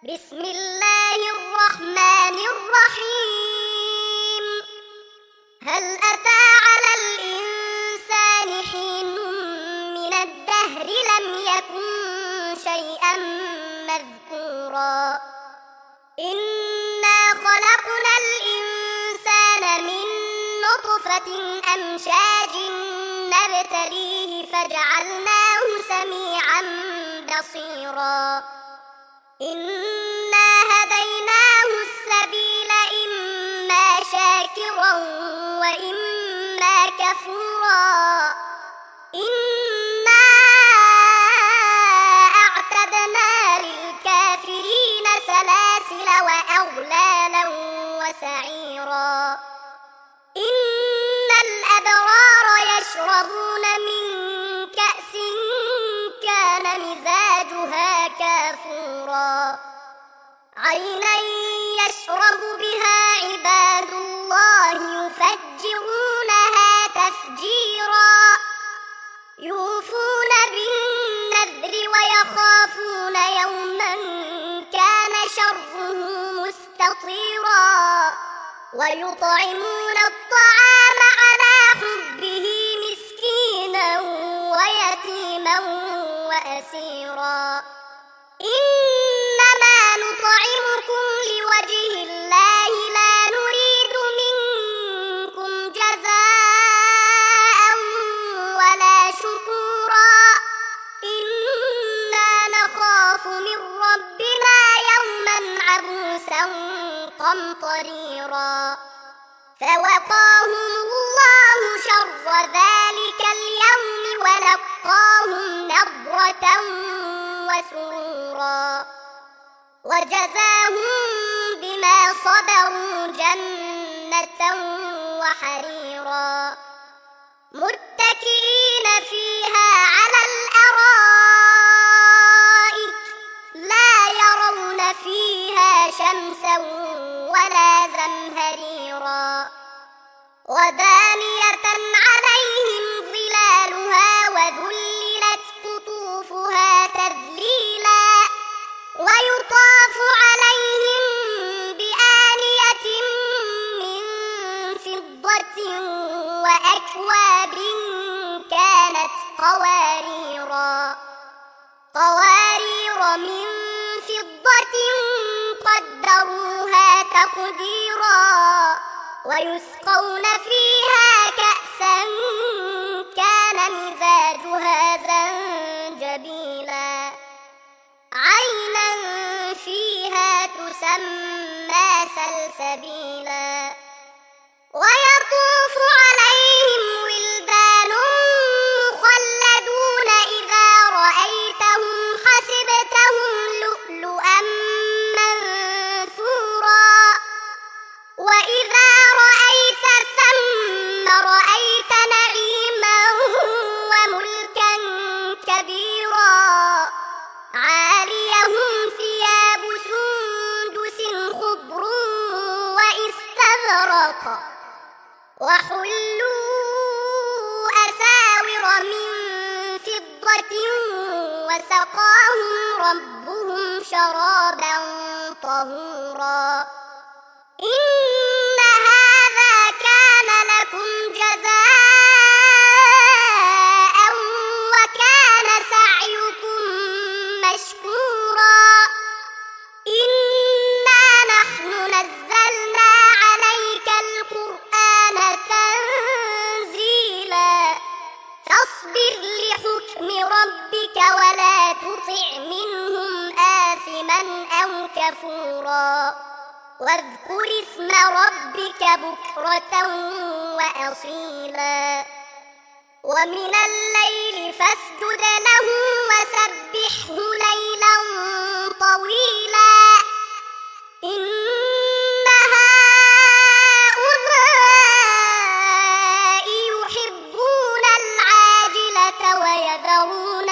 بسم الله الرحمن الرحيم. هل أتى على الإنسان حين من الدهر لم يكن شيئا مذكورا إنا خلقنا الإنسان من نطفة أمشاج نبتليه فجعلناه سميعا بصيرا إنا هديناه السبيل إما شاكرا وإما كفورا إنا أعتدنا للكافرين سلاسل وأغلالا وسعيرا إن الأبرار يشربون من كأس كان مزاجها كافورا عينا يشرب بها عباد الله يفجرونها تفجيرا يوفون بالنذر ويخافون يوما كان شره مستطيرا ويطعمون الطعام على حبه مسكينا ويتيما وأسيرا إنما نطعمكم لوجه الله لا نريد منكم جزاء ولا شكورا إنا نخاف من ربنا يوما عبوسا قمطريرا فوقاهم الله شر ذلك اليوم ولقاهم نضرة وسرورا وجزاهم بما صبروا جنة وحريرا متكئين فيها على الأرائك لا يرون فيها شمسا ولا زمهريرا ودانية عليهم ظلالها وذللت قطوفها تذليلا ويطاف عليهم بآنية من فضة وأكواب كانت قوارير من فضة قدروها تقديرا ويسقون فيها كأسا كان مزاجها زنجبيلا عينا فيها تسمى سلسبيلا ويطوف عليهم ولدان مخلدون إذا رأيتهم حسبتهم لؤلؤا منثورا وإذا رأيت ثم رأيت نعيما وملكا كبيرا عاليهم ثياب سندس خضر واستبرق وحلوا أساور من فضة وسقاهم ربهم شرابا طهورا إن هذا كان لكم جزاء وكان سعيكم مشكورا إنا نحن نزلنا عليك القرآن تنزيلا فاصبر لحكم ربك ولا تطع منهم آثما أو كفورا واذكر اسم ربك بكرة وأصيلا ومن الليل فاسجد له وسبحه ليلا طويلا إن هؤلاء يحبون العاجلة ويذرون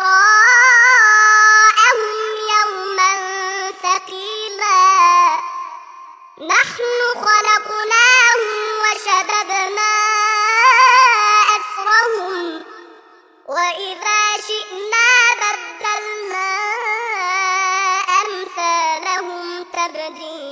وراءهم يوما ثقيلا نحن خلقناهم وشددنا أسرهم وإذا شئنا بدلنا أمثالهم تبديلا